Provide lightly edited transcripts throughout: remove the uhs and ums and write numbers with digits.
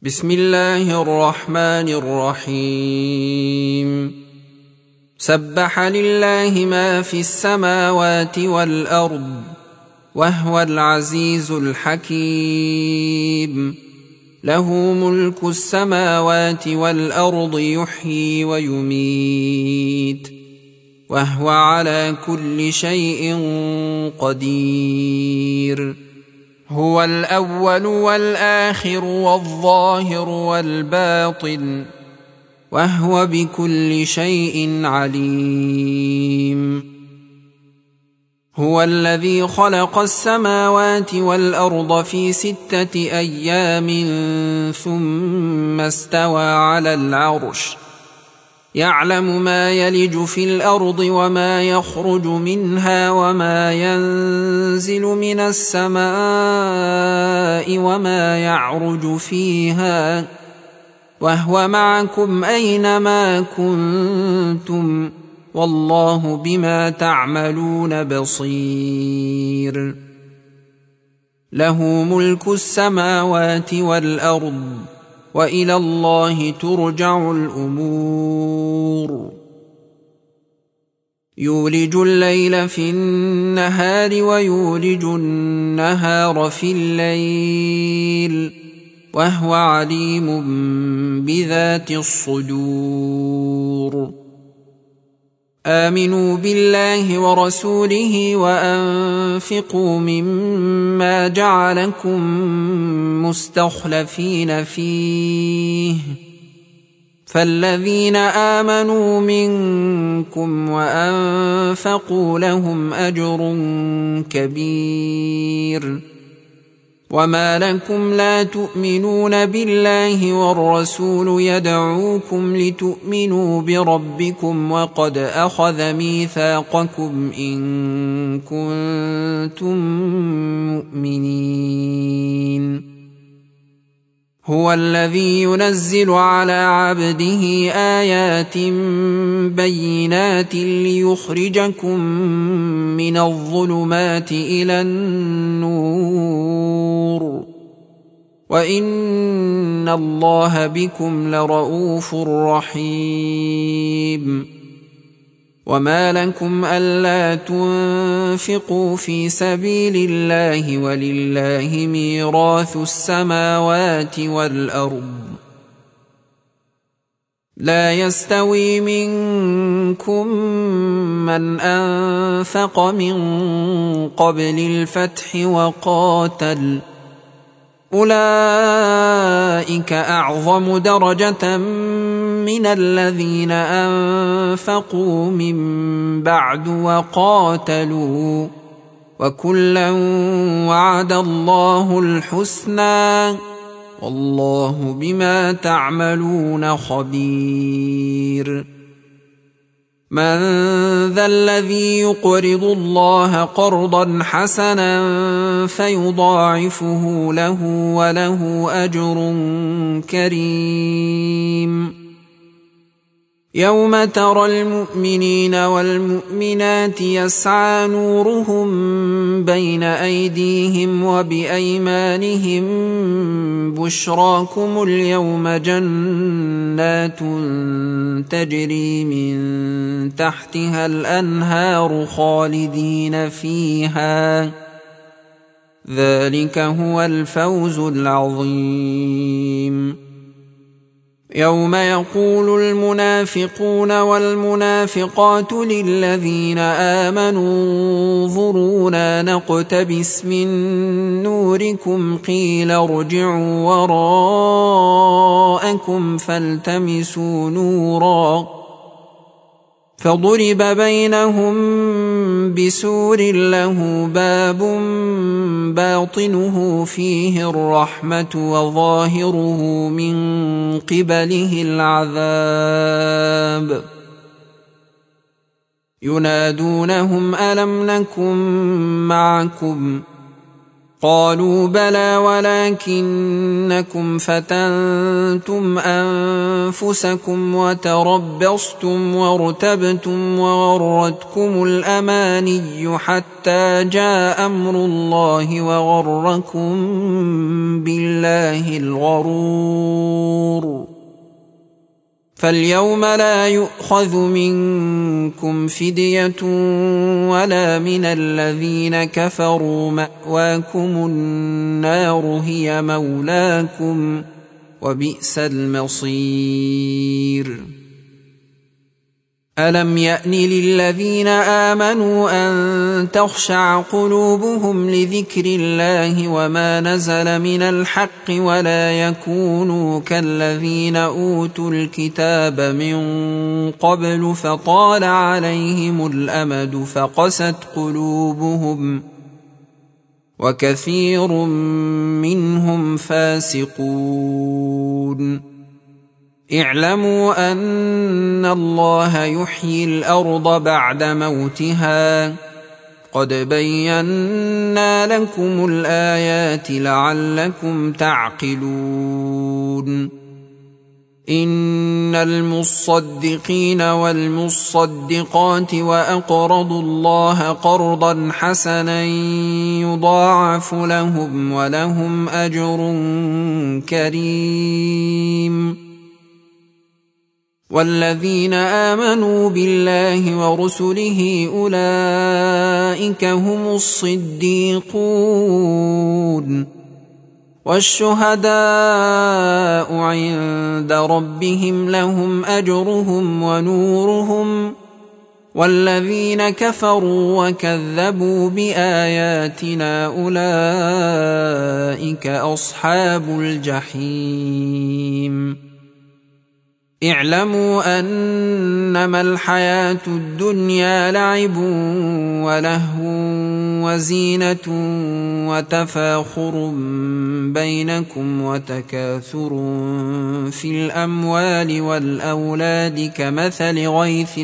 بسم الله الرحمن الرحيم. سبح لله ما في السماوات والأرض وهو العزيز الحكيم. له ملك السماوات والأرض يحيي ويميت وهو على كل شيء قدير. هو الأول والآخر والظاهر والباطن وهو بكل شيء عليم. هو الذي خلق السماوات والأرض في 6 أيام ثم استوى على العرش، يعلم ما يلج في الأرض وما يخرج منها وما ينزل من السماء وما يعرج فيها، وهو معكم أينما كنتم والله بما تعملون بصير. له ملك السماوات والأرض وإلى الله ترجع الأمور. يولج الليل في النهار ويولج النهار في الليل وهو عليم بذات الصدور. آمنوا بالله ورسوله وأنفقوا مما جعلكم مستخلفين فيه، فالذين آمنوا منكم وأنفقوا لهم أجر كبير. وما لكم لا تؤمنون بالله والرسول يدعوكم لتؤمنوا بربكم وقد أخذ ميثاقكم إن كنتم مؤمنين. هو الذي ينزل على عبده آيات بينات ليخرجكم من الظلمات إلى النور، وإن الله بكم لرءوف رحيم. وما لكم ألا تنفقوا في سبيل الله ولله ميراث السماوات والأرض. لا يستوي منكم من أنفق من قبل الفتح وقاتل، أولئك أعظم درجة من الذين أنفقوا من بعد وقاتلوا، وكلا وعد الله الحسنى والله بما تعملون خبير. من ذا الذي يقرض الله قرضا حسنا فيضاعفه له وله أجر كريم. يوم ترى المؤمنين والمؤمنات يسعى نورهم بين أيديهم وبأيمانهم بشراكم اليوم جنات تجري من تحتها الأنهار خالدين فيها، ذلك هو الفوز العظيم. يوم يقول المنافقون والمنافقات للذين آمنوا انظرونا نقتبس من نوركم قيل ارجعوا وراءكم فالتمسوا نورا، فضرب بينهم بسور له باب باطنه فيه الرحمة وظاهره من قبله العذاب. ينادونهم ألم نكن معكم؟ قالوا بلى ولكنكم فتنتم أنفسكم وتربصتم وارتبتم وغرتكم الأماني حتى جاء أمر الله وغركم بالله الغرور. فاليوم لا يؤخذ منكم فدية ولا من الذين كفروا، مأواكم النار هي مولاكم وبئس المصير. ألم يأن للذين آمنوا أن تخشع قلوبهم لذكر الله وما نزل من الحق ولا يكونوا كالذين أوتوا الكتاب من قبل فطال عليهم الأمد فقست قلوبهم وكثير منهم فاسقون. اعلموا أن الله يحيي الأرض بعد موتها قد بينا لكم الآيات لعلكم تعقلون. إن المصدقين والمصدقات وأقرضوا الله قرضا حسنا يضاعف لهم ولهم أجر كريم. والذين آمنوا بالله ورسله أولئك هم الصديقون والشهداء عند ربهم لهم أجرهم ونورهم. والذين كفروا وكذبوا بآياتنا أولئك أصحاب الجحيم. اعلموا أنما الحياة الدنيا لعب ولهو وزينة وتفاخر بينكم وتكاثر في الأموال والأولاد كمثل غيث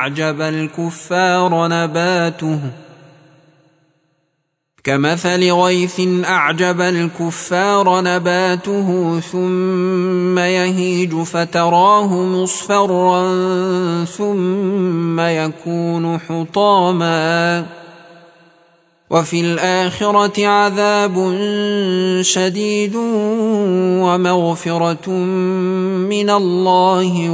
أعجب الكفار نباته ثم يهيج فتراه مصفرا ثم يكون حطاما وفي الآخرة عذاب شديد ومغفرة من الله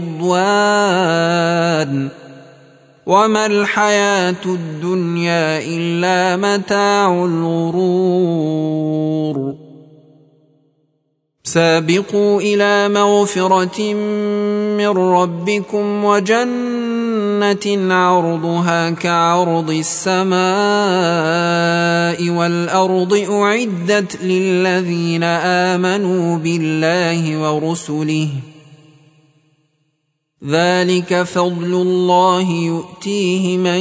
ورضوان وما الحياة الدنيا إلا متاع الغرور. سابقوا إلى مغفرة من ربكم وجنة عرضها كعرض السماء والأرض أعدت للذين آمنوا بالله ورسله ذلك فضل الله يؤتيه من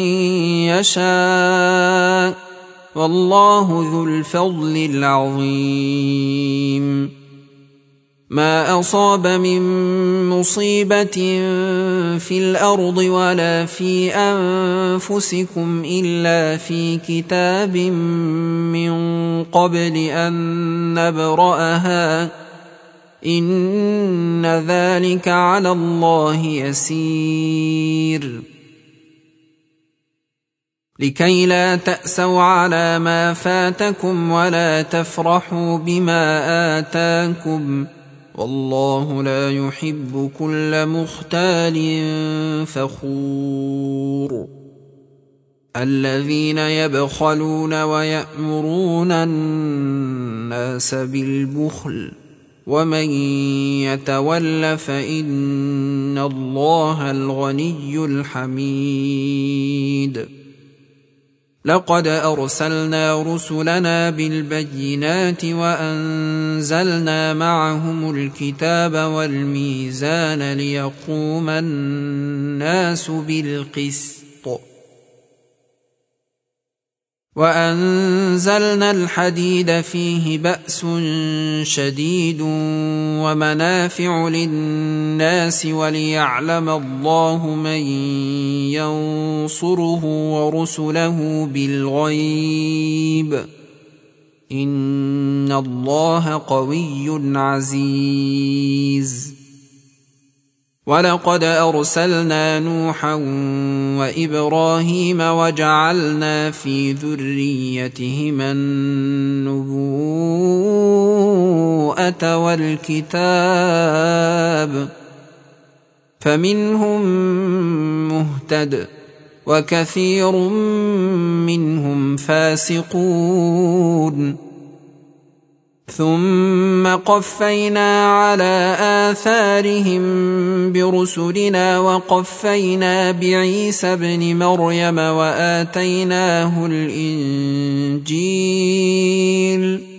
يشاء والله ذو الفضل العظيم. ما أصاب من مصيبة في الأرض ولا في أنفسكم إلا في كتاب من قبل أن نبرأها إن ذلك على الله يسير. لكي لا تأسوا على ما فاتكم ولا تفرحوا بما آتاكم والله لا يحب كل مختال فخور. الذين يبخلون ويأمرون الناس بالبخل ومن يتول فإن الله الغني الحميد. لقد أرسلنا رسلنا بالبينات وأنزلنا معهم الكتاب والميزان ليقوم الناس بالقسط وأنزلنا الحديد فيه بأس شديد ومنافع للناس وليعلم الله من ينصره ورسله بالغيب إن الله قوي عزيز. ولقد أرسلنا نوحا وإبراهيم وجعلنا في ذريتهما النبوءة والكتاب فمنهم مهتد وكثير منهم فاسقون. ثم قفينا على آثارهم برسلنا وقفينا بعيسى ابن مريم وآتيناه الإنجيل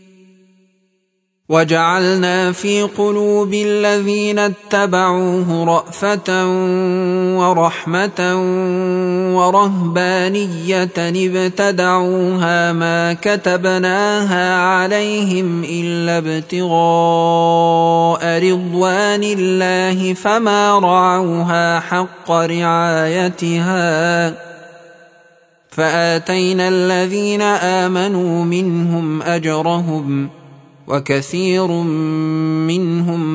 وجعلنا في قلوب الذين اتبعوه رأفة ورحمة ورهبانية ابتدعوها ما كتبناها عليهم إلا ابتغاء رضوان الله فما رعوها حق رعايتها فآتينا الذين آمنوا منهم أجرهم وكثير منهم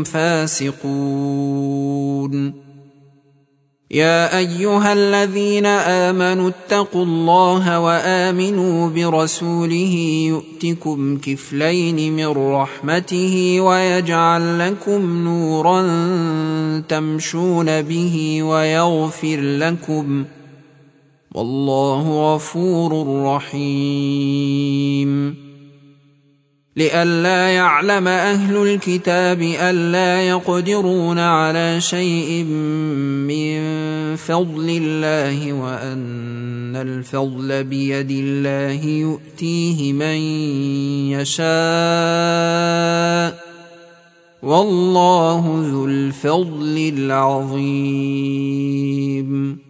فاسقون. يا أيها الذين آمنوا اتقوا الله وآمنوا برسوله يؤتكم كفلين من رحمته ويجعل لكم نورا تمشون به ويغفر لكم والله غفور رحيم. لئلا يعلم أهل الكتاب ألا يقدرون على شيء من فضل الله وأن الفضل بيد الله يؤتيه من يشاء والله ذو الفضل العظيم.